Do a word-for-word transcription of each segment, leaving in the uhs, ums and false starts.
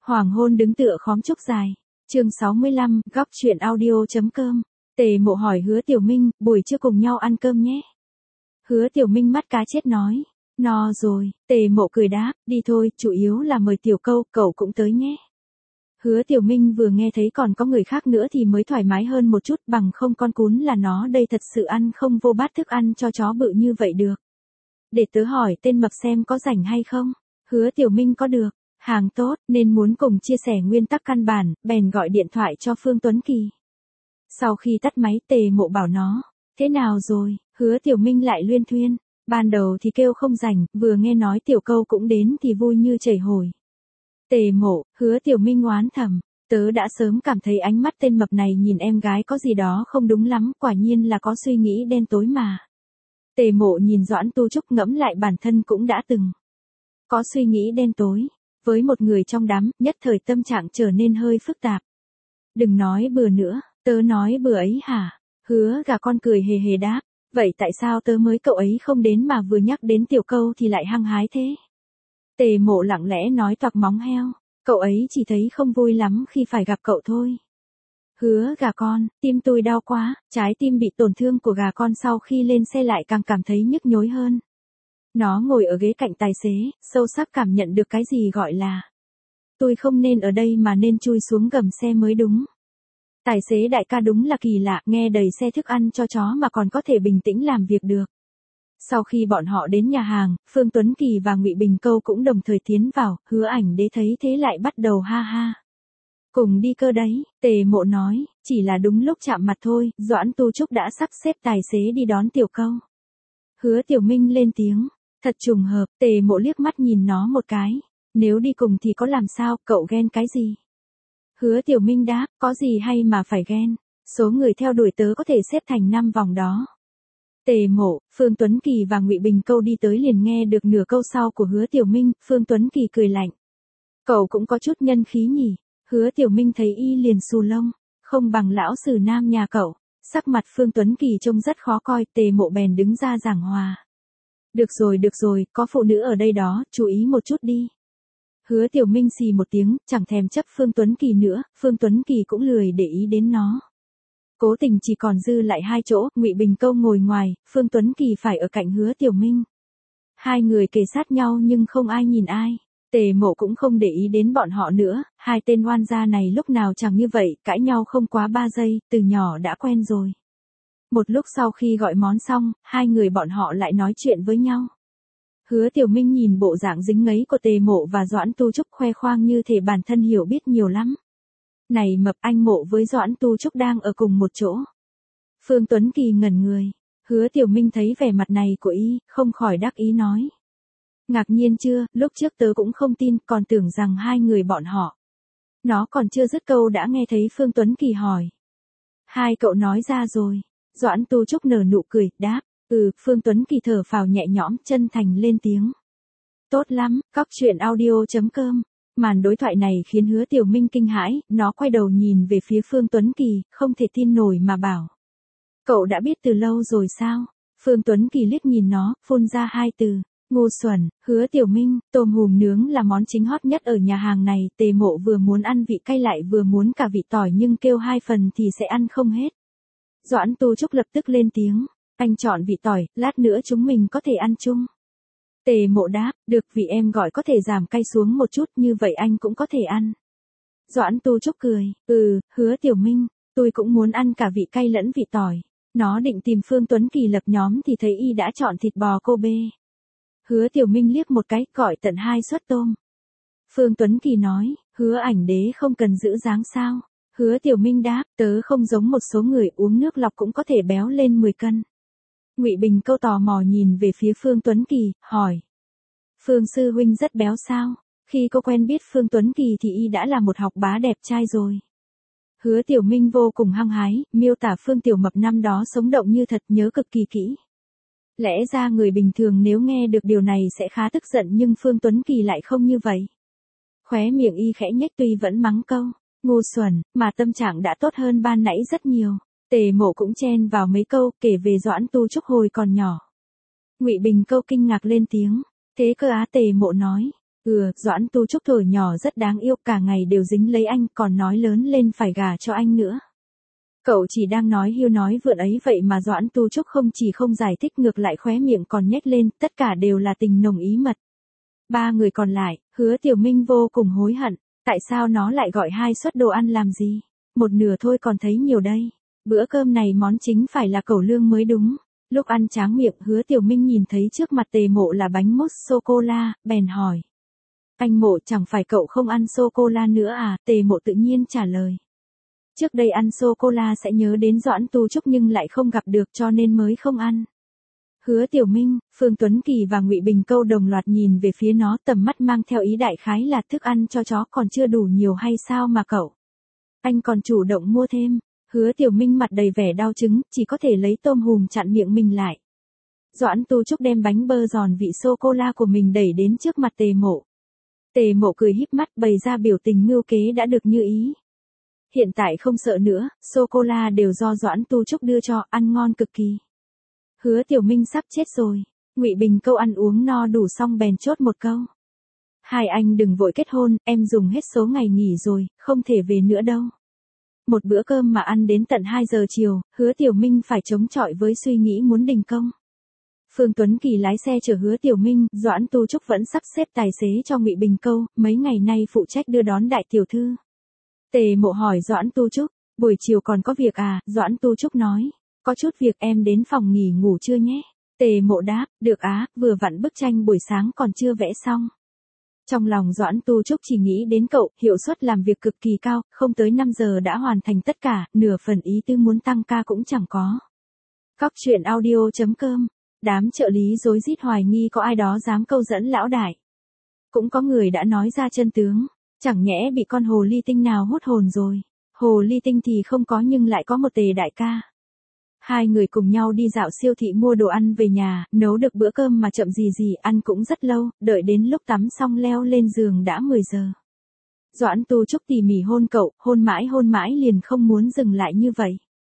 Hoàng hôn đứng tựa khóm trúc dài. Chương sáu mươi lăm, góc chuyện audio.com. Tề Mộ hỏi Hứa Tiểu Minh, buổi trưa cùng nhau ăn cơm nhé. Hứa Tiểu Minh mắt cá chết nói, no rồi. Tề Mộ cười đáp, đi thôi, chủ yếu là mời Tiểu Câu, cậu cũng tới nhé. Hứa Tiểu Minh vừa nghe thấy còn có người khác nữa thì mới thoải mái hơn một chút, bằng không con cún là nó đây thật sự ăn không vô bát thức ăn cho chó bự như vậy được. Để tớ hỏi tên mập xem có rảnh hay không. Hứa Tiểu Minh có được, hàng tốt, nên muốn cùng chia sẻ nguyên tắc căn bản, bèn gọi điện thoại cho Phương Tuấn Kỳ. Sau khi tắt máy, Tề Mộ bảo nó, thế nào rồi? Hứa Tiểu Minh lại luyên thuyên, ban đầu thì kêu không rảnh, vừa nghe nói Tiểu Câu cũng đến thì vui như chảy hồi. Tề Mộ, Hứa Tiểu Minh oán thầm, tớ đã sớm cảm thấy ánh mắt tên mập này nhìn em gái có gì đó không đúng lắm, quả nhiên là có suy nghĩ đen tối mà. Tề Mộ nhìn Doãn Tu Trúc ngẫm lại bản thân cũng đã từng có suy nghĩ đen tối, với một người trong đám, nhất thời tâm trạng trở nên hơi phức tạp. Đừng nói bừa nữa, tớ nói bừa ấy hả? Hứa gà con cười hề hề đáp, vậy tại sao tớ mới cậu ấy không đến mà vừa nhắc đến Tiểu Câu thì lại hăng hái thế? Tề Mộ lặng lẽ nói toạc móng heo, cậu ấy chỉ thấy không vui lắm khi phải gặp cậu thôi. Hứa gà con, tim tôi đau quá, trái tim bị tổn thương của gà con sau khi lên xe lại càng cảm thấy nhức nhối hơn. Nó ngồi ở ghế cạnh tài xế, sâu sắc cảm nhận được cái gì gọi là tôi không nên ở đây mà nên chui xuống gầm xe mới đúng. Tài xế đại ca đúng là kỳ lạ, nghe đầy xe thức ăn cho chó mà còn có thể bình tĩnh làm việc được. Sau khi bọn họ đến nhà hàng, Phương Tuấn Kỳ và Ngụy Bình Câu cũng đồng thời tiến vào, Hứa Ảnh Đế thấy thế lại bắt đầu ha ha. Cùng đi cơ đấy, Tề Mộ nói, chỉ là đúng lúc chạm mặt thôi, Doãn Tu Trúc đã sắp xếp tài xế đi đón Tiểu Câu. Hứa Tiểu Minh lên tiếng, thật trùng hợp, Tề Mộ liếc mắt nhìn nó một cái, nếu đi cùng thì có làm sao, cậu ghen cái gì? Hứa Tiểu Minh đáp, có gì hay mà phải ghen, số người theo đuổi tớ có thể xếp thành năm vòng đó. Tề Mộ, Phương Tuấn Kỳ và Ngụy Bình Câu đi tới liền nghe được nửa câu sau của Hứa Tiểu Minh, Phương Tuấn Kỳ cười lạnh. Cậu cũng có chút nhân khí nhỉ? Hứa Tiểu Minh thấy y liền xù lông, không bằng lão sử nam nhà cậu. Sắc mặt Phương Tuấn Kỳ trông rất khó coi, Tề Mộ bèn đứng ra giảng hòa. Được rồi được rồi, có phụ nữ ở đây đó, chú ý một chút đi. Hứa Tiểu Minh xì một tiếng, chẳng thèm chấp Phương Tuấn Kỳ nữa, Phương Tuấn Kỳ cũng lười để ý đến nó. Cố tình chỉ còn dư lại hai chỗ, Ngụy Bình Câu ngồi ngoài, Phương Tuấn Kỳ phải ở cạnh Hứa Tiểu Minh. Hai người kề sát nhau nhưng không ai nhìn ai. Tề Mộ cũng không để ý đến bọn họ nữa, hai tên oan gia này lúc nào chẳng như vậy, cãi nhau không quá ba giây, từ nhỏ đã quen rồi. Một lúc sau khi gọi món xong, hai người bọn họ lại nói chuyện với nhau. Hứa Tiểu Minh nhìn bộ dạng dính ngấy của Tề Mộ và Doãn Tu Trúc khoe khoang như thể bản thân hiểu biết nhiều lắm. Này mập, anh Mộ với Doãn Tu Trúc đang ở cùng một chỗ. Phương Tuấn Kỳ ngẩn người. Hứa Tiểu Minh thấy vẻ mặt này của y, không khỏi đắc ý nói. Ngạc nhiên chưa, lúc trước tớ cũng không tin, còn tưởng rằng hai người bọn họ. Nó còn chưa dứt câu đã nghe thấy Phương Tuấn Kỳ hỏi. Hai cậu nói ra rồi. Doãn Tu Trúc nở nụ cười, đáp. Ừ, Phương Tuấn Kỳ thở phào nhẹ nhõm, chân thành lên tiếng. Tốt lắm, góc chuyện audio.com. Màn đối thoại này khiến Hứa Tiểu Minh kinh hãi, nó quay đầu nhìn về phía Phương Tuấn Kỳ, không thể tin nổi mà bảo. Cậu đã biết từ lâu rồi sao? Phương Tuấn Kỳ liếc nhìn nó, phun ra hai từ. Ngu xuẩn. Hứa Tiểu Minh, tôm hùm nướng là món chính hot nhất ở nhà hàng này, Tề Mộ vừa muốn ăn vị cay lại vừa muốn cả vị tỏi nhưng kêu hai phần thì sẽ ăn không hết. Doãn Tu Trúc lập tức lên tiếng. Anh chọn vị tỏi, lát nữa chúng mình có thể ăn chung. Tề Mộ đáp, được, vì em gọi có thể giảm cay xuống một chút, như vậy anh cũng có thể ăn. Doãn Tu Trúc cười, ừ, Hứa Tiểu Minh, tôi cũng muốn ăn cả vị cay lẫn vị tỏi. Nó định tìm Phương Tuấn Kỳ lập nhóm thì thấy y đã chọn thịt bò Kobe. Hứa Tiểu Minh liếc một cái, gọi tận hai suất tôm. Phương Tuấn Kỳ nói, Hứa Ảnh Đế không cần giữ dáng sao? Hứa Tiểu Minh đáp, tớ không giống một số người uống nước lọc cũng có thể béo lên mười cân. Ngụy Bình Câu tò mò nhìn về phía Phương Tuấn Kỳ, hỏi. Phương sư huynh rất béo sao? Khi cô quen biết Phương Tuấn Kỳ thì y đã là một học bá đẹp trai rồi. Hứa Tiểu Minh vô cùng hăng hái, miêu tả Phương Tiểu Mập năm đó sống động như thật, nhớ cực kỳ kỹ. Lẽ ra người bình thường nếu nghe được điều này sẽ khá tức giận nhưng Phương Tuấn Kỳ lại không như vậy. Khóe miệng y khẽ nhếch tuy vẫn mắng câu, ngu xuẩn, mà tâm trạng đã tốt hơn ban nãy rất nhiều. Tề Mộ cũng chen vào mấy câu, kể về Doãn Tu Trúc hồi còn nhỏ. Ngụy Bình Câu kinh ngạc lên tiếng, thế cơ á? Tề Mộ nói, Ừ, Doãn Tu Trúc thổi nhỏ rất đáng yêu, cả ngày đều dính lấy anh, còn nói lớn lên phải gả cho anh nữa. Cậu chỉ đang nói hiu nói vượn ấy vậy mà Doãn Tu Trúc không chỉ không giải thích ngược lại khóe miệng còn nhếch lên, tất cả đều là tình nồng ý mật. Ba người còn lại, Hứa Tiểu Minh vô cùng hối hận, tại sao nó lại gọi hai suất đồ ăn làm gì? Một nửa thôi còn thấy nhiều đây. Bữa cơm này món chính phải là cẩu lương mới đúng. Lúc ăn tráng miệng, Hứa Tiểu Minh nhìn thấy trước mặt Tề Mộ là bánh mousse sô-cô-la, bèn hỏi. Anh Mộ, chẳng phải cậu không ăn sô-cô-la nữa à? Tề Mộ tự nhiên trả lời. Trước đây ăn sô-cô-la sẽ nhớ đến Doãn Tu Trúc nhưng lại không gặp được cho nên mới không ăn. Hứa Tiểu Minh, Phương Tuấn Kỳ và Ngụy Bình Câu đồng loạt nhìn về phía nó, tầm mắt mang theo ý đại khái là thức ăn cho chó còn chưa đủ nhiều hay sao mà cậu? Anh còn chủ động mua thêm. Hứa Tiểu Minh mặt đầy vẻ đau chứng, chỉ có thể lấy tôm hùm chặn miệng mình lại. Doãn Tu Trúc đem bánh bơ giòn vị sô-cô-la của mình đẩy đến trước mặt Tề Mộ. Tề Mộ cười híp mắt bày ra biểu tình mưu kế đã được như ý. Hiện tại không sợ nữa, sô-cô-la đều do Doãn Tu Trúc đưa cho, ăn ngon cực kỳ. Hứa Tiểu Minh sắp chết rồi. Ngụy Bình Câu ăn uống no đủ xong bèn chốt một câu. Hai anh đừng vội kết hôn, em dùng hết số ngày nghỉ rồi, không thể về nữa đâu. Một bữa cơm mà ăn đến tận hai giờ chiều, Hứa Tiểu Minh phải chống chọi với suy nghĩ muốn đình công. Phương Tuấn Kỳ lái xe chở Hứa Tiểu Minh, Doãn Tu Trúc vẫn sắp xếp tài xế cho Ngụy Bình Câu, mấy ngày nay phụ trách đưa đón đại tiểu thư. Tề Mộ hỏi Doãn Tu Trúc, buổi chiều còn có việc à? Doãn Tu Trúc nói, có chút việc, em đến phòng nghỉ ngủ chưa nhé? Tề Mộ đáp, được á, vừa vặn bức tranh buổi sáng còn chưa vẽ xong. Trong lòng Doãn Tu Trúc chỉ nghĩ đến cậu, hiệu suất làm việc cực kỳ cao, không tới năm giờ đã hoàn thành tất cả, nửa phần ý tư muốn tăng ca cũng chẳng có. Góc truyện audio chấm com, đám trợ lý rối rít hoài nghi có ai đó dám câu dẫn lão đại. Cũng có người đã nói ra chân tướng, chẳng nhẽ bị con hồ ly tinh nào hút hồn rồi. Hồ ly tinh thì không có nhưng lại có một Tề đại ca. Hai người cùng nhau đi dạo siêu thị mua đồ ăn về nhà, nấu được bữa cơm mà chậm gì gì ăn cũng rất lâu, đợi đến lúc tắm xong leo lên giường đã mười giờ. Doãn Tu Trúc tỉ mỉ hôn cậu, hôn mãi hôn mãi liền không muốn dừng lại như vậy.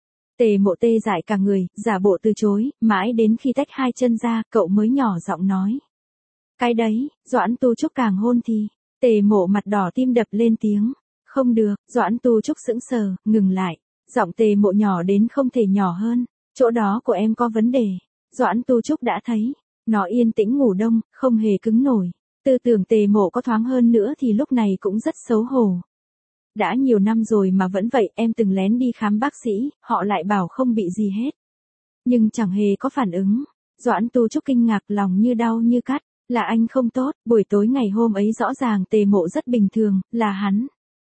Tề Mộ tê dại cả người, giả bộ từ chối, mãi đến khi tách hai chân ra, cậu mới nhỏ giọng nói. Cái đấy, Doãn Tu Trúc càng hôn thì, Tề Mộ mặt đỏ tim đập lên tiếng. Không được, Doãn Tu Trúc sững sờ, ngừng lại. Giọng Tề Mộ nhỏ đến không thể nhỏ hơn, chỗ đó của em có vấn đề. Doãn Tu Trúc đã thấy, nó yên tĩnh ngủ đông, không hề cứng nổi. Tư tưởng Tề Mộ có thoáng hơn nữa thì lúc này cũng rất xấu hổ. Đã nhiều năm rồi mà vẫn vậy, em từng lén đi khám bác sĩ, họ lại bảo không bị gì hết. Nhưng chẳng hề có phản ứng. Doãn Tu Trúc kinh ngạc, lòng như đau như cắt, là anh không tốt, buổi tối ngày hôm ấy rõ ràng Tề Mộ rất bình thường, là hắn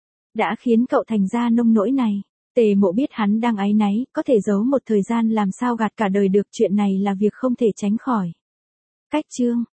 đã khiến cậu thành ra nông nỗi này. Tề Mộ biết hắn đang áy náy, có thể giấu một thời gian làm sao gạt cả đời được, chuyện này là việc không thể tránh khỏi. Cách chương